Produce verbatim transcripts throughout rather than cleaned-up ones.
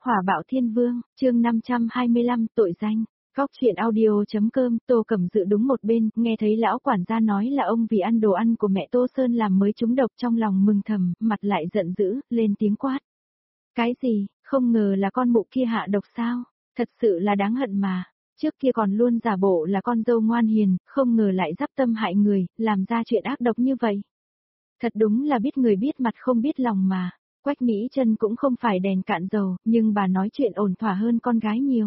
Hỏa bạo thiên vương, chương năm trăm hai mươi lăm, tội danh. Góc chuyện audio.com, Tô Cẩm Dự đúng một bên, nghe thấy lão quản gia nói là ông vì ăn đồ ăn của mẹ Tô Sơn làm mới trúng độc, trong lòng mừng thầm, mặt lại giận dữ, lên tiếng quát. Cái gì, không ngờ là con mụ kia hạ độc sao, thật sự là đáng hận mà, trước kia còn luôn giả bộ là con dâu ngoan hiền, không ngờ lại dắp tâm hại người, làm ra chuyện ác độc như vậy. Thật đúng là biết người biết mặt không biết lòng mà. Quách Mỹ Trân cũng không phải đèn cạn dầu, nhưng bà nói chuyện ổn thỏa hơn con gái nhiều.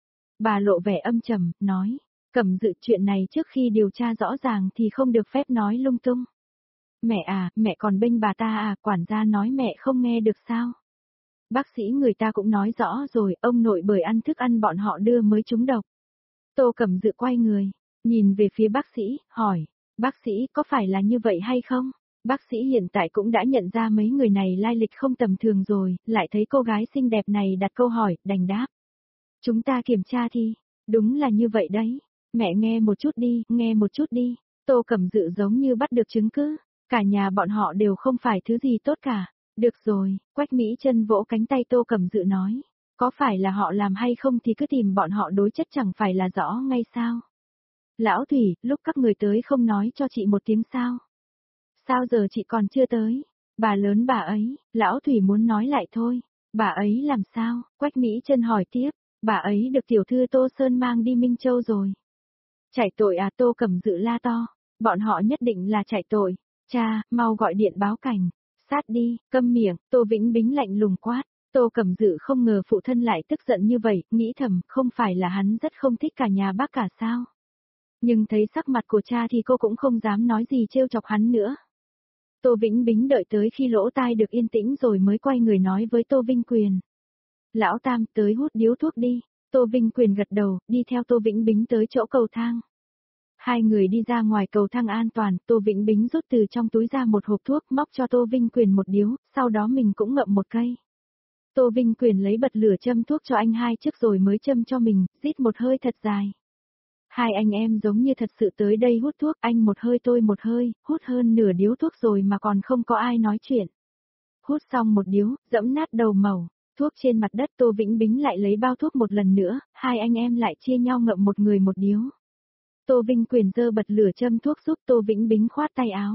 Bà lộ vẻ âm trầm, nói, Cẩm Dự, chuyện này trước khi điều tra rõ ràng thì không được phép nói lung tung. Mẹ à, mẹ còn bênh bà ta à, quản gia nói mẹ không nghe được sao? Bác sĩ người ta cũng nói rõ rồi, ông nội bởi ăn thức ăn bọn họ đưa mới trúng độc. Tô Cẩm Dự quay người, nhìn về phía bác sĩ, hỏi, bác sĩ có phải là như vậy hay không? Bác sĩ hiện tại cũng đã nhận ra mấy người này lai lịch không tầm thường rồi, lại thấy cô gái xinh đẹp này đặt câu hỏi, đành đáp. Chúng ta kiểm tra thì, đúng là như vậy đấy. Mẹ nghe một chút đi, nghe một chút đi. Tô Cẩm Dự giống như bắt được chứng cứ, cả nhà bọn họ đều không phải thứ gì tốt cả. Được rồi, Quách Mỹ Trân vỗ cánh tay Tô Cẩm Dự nói, có phải là họ làm hay không thì cứ tìm bọn họ đối chất chẳng phải là rõ ngay sao. Lão Thủy, lúc các người tới không nói cho chị một tiếng sao? Sao giờ chị còn chưa tới? Bà lớn bà ấy, lão Thủy muốn nói lại thôi. Bà ấy làm sao? Quách Mỹ Trân hỏi tiếp. Bà ấy được tiểu thư Tô Sơn mang đi Minh Châu rồi. Chạy tội à? Tô Cẩm Dự la to. Bọn họ nhất định là chạy tội. Cha, mau gọi điện báo cảnh. Sát đi, câm miệng, Tô Vĩnh Bính lạnh lùng quát. Tô Cẩm Dự không ngờ phụ thân lại tức giận như vậy, nghĩ thầm, không phải là hắn rất không thích cả nhà bác cả sao? Nhưng thấy sắc mặt của cha thì cô cũng không dám nói gì trêu chọc hắn nữa. Tô Vĩnh Bính đợi tới khi lỗ tai được yên tĩnh rồi mới quay người nói với Tô Vinh Quyền. Lão Tam, tới hút điếu thuốc đi. Tô Vinh Quyền gật đầu, đi theo Tô Vĩnh Bính tới chỗ cầu thang. Hai người đi ra ngoài cầu thang an toàn, Tô Vĩnh Bính rút từ trong túi ra một hộp thuốc, móc cho Tô Vinh Quyền một điếu, sau đó mình cũng ngậm một cây. Tô Vinh Quyền lấy bật lửa châm thuốc cho anh hai trước rồi mới châm cho mình, rít một hơi thật dài. Hai anh em giống như thật sự tới đây hút thuốc, anh một hơi tôi một hơi, hút hơn nửa điếu thuốc rồi mà còn không có ai nói chuyện. Hút xong một điếu, dẫm nát đầu mẩu, thuốc trên mặt đất. Tô Vĩnh Bính lại lấy bao thuốc một lần nữa, hai anh em lại chia nhau ngậm một người một điếu. Tô Vinh Quyền giơ bật lửa châm thuốc giúp Tô Vĩnh Bính khoát tay áo.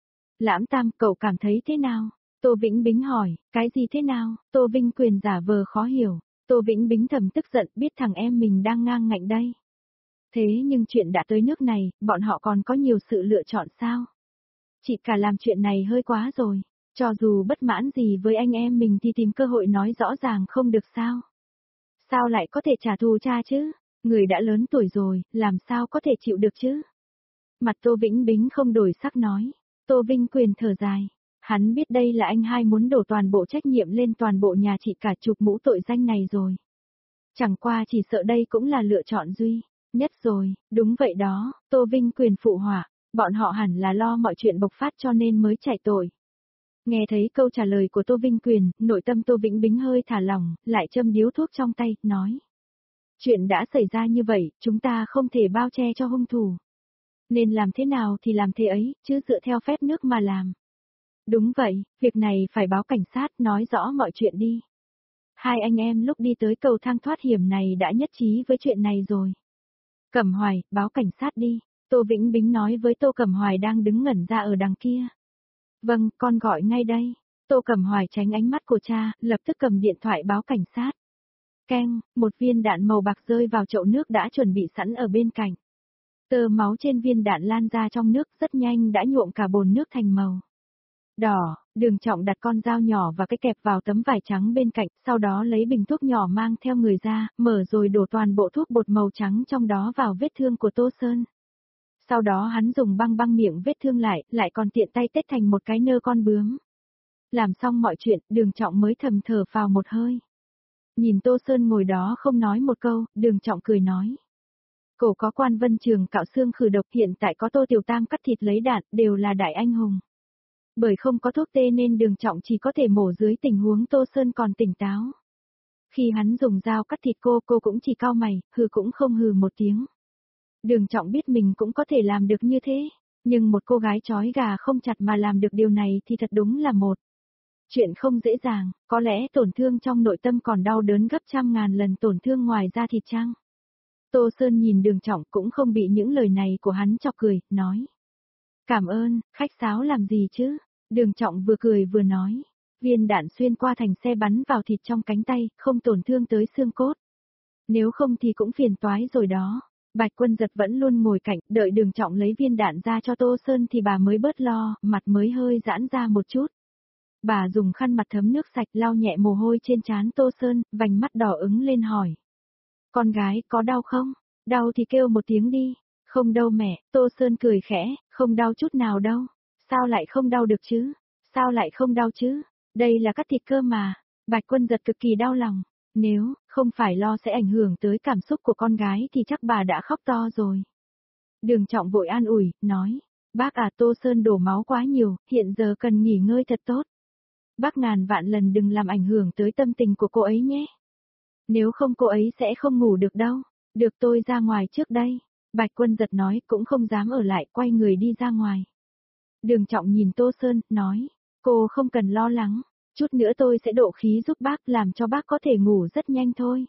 Lãm Tam, cậu cảm thấy thế nào? Tô Vĩnh Bính hỏi, cái gì thế nào? Tô Vinh Quyền giả vờ khó hiểu. Tô Vĩnh Bính thầm tức giận, biết thằng em mình đang ngang ngạnh đây. Thế nhưng chuyện đã tới nước này, bọn họ còn có nhiều sự lựa chọn sao? Chị cả làm chuyện này hơi quá rồi, cho dù bất mãn gì với anh em mình thì tìm cơ hội nói rõ ràng không được sao? Sao lại có thể trả thù cha chứ? Người đã lớn tuổi rồi, làm sao có thể chịu được chứ? Mặt Tô Vĩnh Bính không đổi sắc nói. Tô Vinh Quyền thở dài. Hắn biết đây là anh hai muốn đổ toàn bộ trách nhiệm lên toàn bộ nhà chị cả chục mũ tội danh này rồi. Chẳng qua chỉ sợ đây cũng là lựa chọn duy nhất rồi, đúng vậy đó, Tô Vinh Quyền phụ họa, bọn họ hẳn là lo mọi chuyện bộc phát cho nên mới chạy tội. Nghe thấy câu trả lời của Tô Vinh Quyền, nội tâm Tô Vĩnh Bính hơi thả lỏng, lại châm điếu thuốc trong tay, nói. Chuyện đã xảy ra như vậy, chúng ta không thể bao che cho hung thủ. Nên làm thế nào thì làm thế ấy, chứ dựa theo phép nước mà làm. Đúng vậy, việc này phải báo cảnh sát, nói rõ mọi chuyện đi. Hai anh em lúc đi tới cầu thang thoát hiểm này đã nhất trí với chuyện này rồi. Cẩm Hoài, báo cảnh sát đi. Tô Vĩnh Bính nói với Tô Cẩm Hoài đang đứng ngẩn ra ở đằng kia. Vâng, con gọi ngay đây. Tô Cẩm Hoài tránh ánh mắt của cha, lập tức cầm điện thoại báo cảnh sát. Keng, một viên đạn màu bạc rơi vào chậu nước đã chuẩn bị sẵn ở bên cạnh. Tơ máu trên viên đạn lan ra trong nước rất nhanh đã nhuộm cả bồn nước thành màu đỏ. Đường Trọng đặt con dao nhỏ và cái kẹp vào tấm vải trắng bên cạnh, sau đó lấy bình thuốc nhỏ mang theo người ra, mở rồi đổ toàn bộ thuốc bột màu trắng trong đó vào vết thương của Tô Sơn. Sau đó hắn dùng băng băng miệng vết thương lại, lại còn tiện tay tết thành một cái nơ con bướm. Làm xong mọi chuyện, Đường Trọng mới thầm thở phào một hơi. Nhìn Tô Sơn ngồi đó không nói một câu, Đường Trọng cười nói. Cổ có Quan Vân Trường cạo xương khử độc, hiện tại có Tô Tiểu Tam cắt thịt lấy đạn, đều là đại anh hùng. Bởi không có thuốc tê nên Đường Trọng chỉ có thể mổ dưới tình huống Tô Sơn còn tỉnh táo. Khi hắn dùng dao cắt thịt cô, cô cũng chỉ cau mày, hừ cũng không hừ một tiếng. Đường Trọng biết mình cũng có thể làm được như thế, nhưng một cô gái trói gà không chặt mà làm được điều này thì thật đúng là một Chuyện không dễ dàng, có lẽ tổn thương trong nội tâm còn đau đớn gấp trăm ngàn lần tổn thương ngoài da thịt chăng? Tô Sơn nhìn Đường Trọng cũng không bị những lời này của hắn chọc cười, nói. Cảm ơn, khách sáo làm gì chứ? Đường Trọng vừa cười vừa nói. Viên đạn xuyên qua thành xe bắn vào thịt trong cánh tay, không tổn thương tới xương cốt. Nếu không thì cũng phiền toái rồi đó. Bạch Quân Giật vẫn luôn ngồi cạnh, đợi Đường Trọng lấy viên đạn ra cho Tô Sơn thì bà mới bớt lo, mặt mới hơi giãn ra một chút. Bà dùng khăn mặt thấm nước sạch lau nhẹ mồ hôi trên trán Tô Sơn, vành mắt đỏ ứng lên hỏi. Con gái, có đau không? Đau thì kêu một tiếng đi. Không đâu mẹ, Tô Sơn cười khẽ, không đau chút nào đâu. Sao lại không đau được chứ? Sao lại không đau chứ? Đây là cắt thịt cơ mà. Bạch Quân Giật cực kỳ đau lòng. Nếu không phải lo sẽ ảnh hưởng tới cảm xúc của con gái thì chắc bà đã khóc to rồi. Đường Trọng vội an ủi, nói. Bác à, Tô Sơn đổ máu quá nhiều, hiện giờ cần nghỉ ngơi thật tốt. Bác ngàn vạn lần đừng làm ảnh hưởng tới tâm tình của cô ấy nhé. Nếu không cô ấy sẽ không ngủ được đâu. Được, tôi ra ngoài trước đây. Bạch Quân Giật nói, cũng không dám ở lại, quay người đi ra ngoài. Đường Trọng nhìn Tô Sơn, nói. Cô không cần lo lắng. Chút nữa tôi sẽ độ khí giúp bác, làm cho bác có thể ngủ rất nhanh thôi.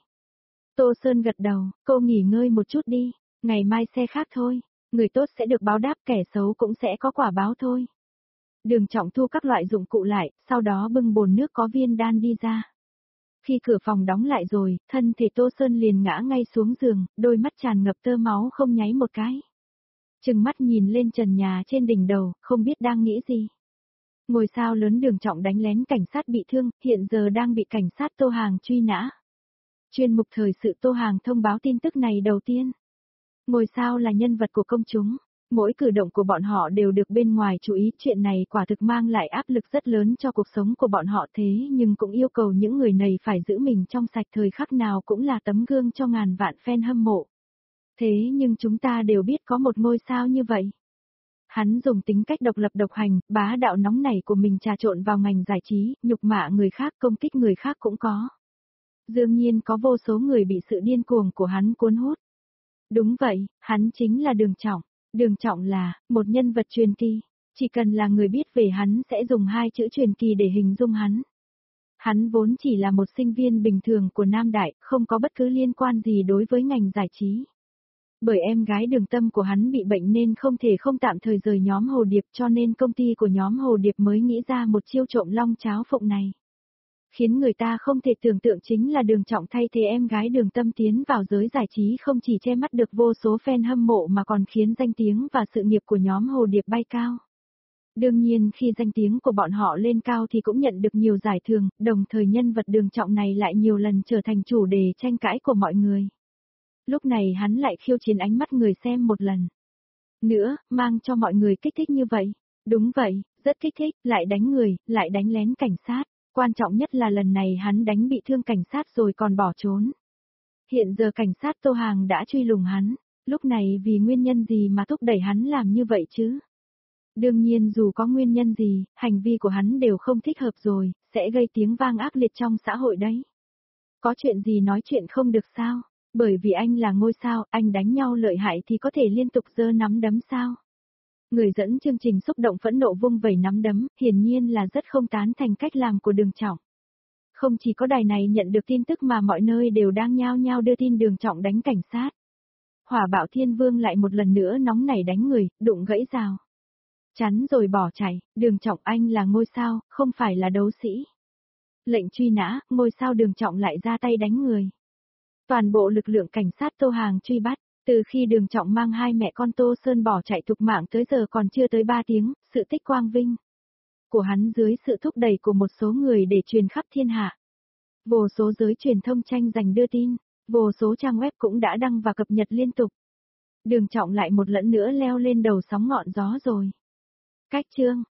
Tô Sơn gật đầu, cô nghỉ ngơi một chút đi. Ngày mai xe khác thôi. Người tốt sẽ được báo đáp, kẻ xấu cũng sẽ có quả báo thôi. Đường Trọng thu các loại dụng cụ lại, sau đó bưng bồn nước có viên đan đi ra. Khi cửa phòng đóng lại rồi, thân thể Tô Sơn liền ngã ngay xuống giường, đôi mắt tràn ngập tơ máu không nháy một cái. Trừng mắt nhìn lên trần nhà trên đỉnh đầu, không biết đang nghĩ gì. Ngôi sao lớn Đường Trọng đánh lén cảnh sát bị thương, hiện giờ đang bị cảnh sát Tô Hàng truy nã. Chuyên mục thời sự Tô Hàng thông báo tin tức này đầu tiên. Ngôi sao là nhân vật của công chúng. Mỗi cử động của bọn họ đều được bên ngoài chú ý, chuyện này quả thực mang lại áp lực rất lớn cho cuộc sống của bọn họ, thế nhưng cũng yêu cầu những người này phải giữ mình trong sạch, thời khắc nào cũng là tấm gương cho ngàn vạn fan hâm mộ. Thế nhưng chúng ta đều biết có một ngôi sao như vậy. Hắn dùng tính cách độc lập độc hành, bá đạo nóng nảy của mình trà trộn vào ngành giải trí, nhục mạ người khác, công kích người khác cũng có. Dường nhiên có vô số người bị sự điên cuồng của hắn cuốn hút. Đúng vậy, hắn chính là Đường Trọng. Đường Trọng là một nhân vật truyền kỳ, chỉ cần là người biết về hắn sẽ dùng hai chữ truyền kỳ để hình dung hắn. Hắn vốn chỉ là một sinh viên bình thường của Nam Đại, không có bất cứ liên quan gì đối với ngành giải trí. Bởi em gái Đường Tâm của hắn bị bệnh nên không thể không tạm thời rời nhóm Hồ Điệp, cho nên công ty của nhóm Hồ Điệp mới nghĩ ra một chiêu trộm long cháo phụng này. Khiến người ta không thể tưởng tượng chính là Đường Trọng thay thế em gái Đường Tâm tiến vào giới giải trí, không chỉ che mắt được vô số fan hâm mộ mà còn khiến danh tiếng và sự nghiệp của nhóm Hồ Điệp bay cao. Đương nhiên khi danh tiếng của bọn họ lên cao thì cũng nhận được nhiều giải thưởng, đồng thời nhân vật Đường Trọng này lại nhiều lần trở thành chủ đề tranh cãi của mọi người. Lúc này hắn lại khiêu chiến ánh mắt người xem một lần nữa, mang cho mọi người kích thích như vậy. Đúng vậy, rất kích thích, lại đánh người, lại đánh lén cảnh sát. Quan trọng nhất là lần này hắn đánh bị thương cảnh sát rồi còn bỏ trốn. Hiện giờ cảnh sát Tô Hàng đã truy lùng hắn, lúc này vì nguyên nhân gì mà thúc đẩy hắn làm như vậy chứ? Đương nhiên dù có nguyên nhân gì, hành vi của hắn đều không thích hợp rồi, sẽ gây tiếng vang ác liệt trong xã hội đấy. Có chuyện gì nói chuyện không được sao? Bởi vì anh là ngôi sao, anh đánh nhau lợi hại thì có thể liên tục giơ nắm đấm sao? Người dẫn chương trình xúc động phẫn nộ vung vẩy nắm đấm, hiển nhiên là rất không tán thành cách làm của Đường Trọng. Không chỉ có đài này nhận được tin tức mà mọi nơi đều đang nhao nhao đưa tin Đường Trọng đánh cảnh sát. Hỏa Bạo Thiên Vương lại một lần nữa nóng nảy đánh người, đụng gãy rào. Chắn rồi bỏ chạy, Đường Trọng anh là ngôi sao, không phải là đấu sĩ. Lệnh truy nã, ngôi sao Đường Trọng lại ra tay đánh người. Toàn bộ lực lượng cảnh sát Tô Hàng truy bắt. Từ khi Đường Trọng mang hai mẹ con Tô Sơn bỏ chạy thục mạng tới giờ còn chưa tới ba tiếng, sự tích quang vinh của hắn dưới sự thúc đẩy của một số người để truyền khắp thiên hạ. Vô số giới truyền thông tranh giành đưa tin, vô số trang web cũng đã đăng và cập nhật liên tục. Đường Trọng lại một lần nữa leo lên đầu sóng ngọn gió rồi. Cách chương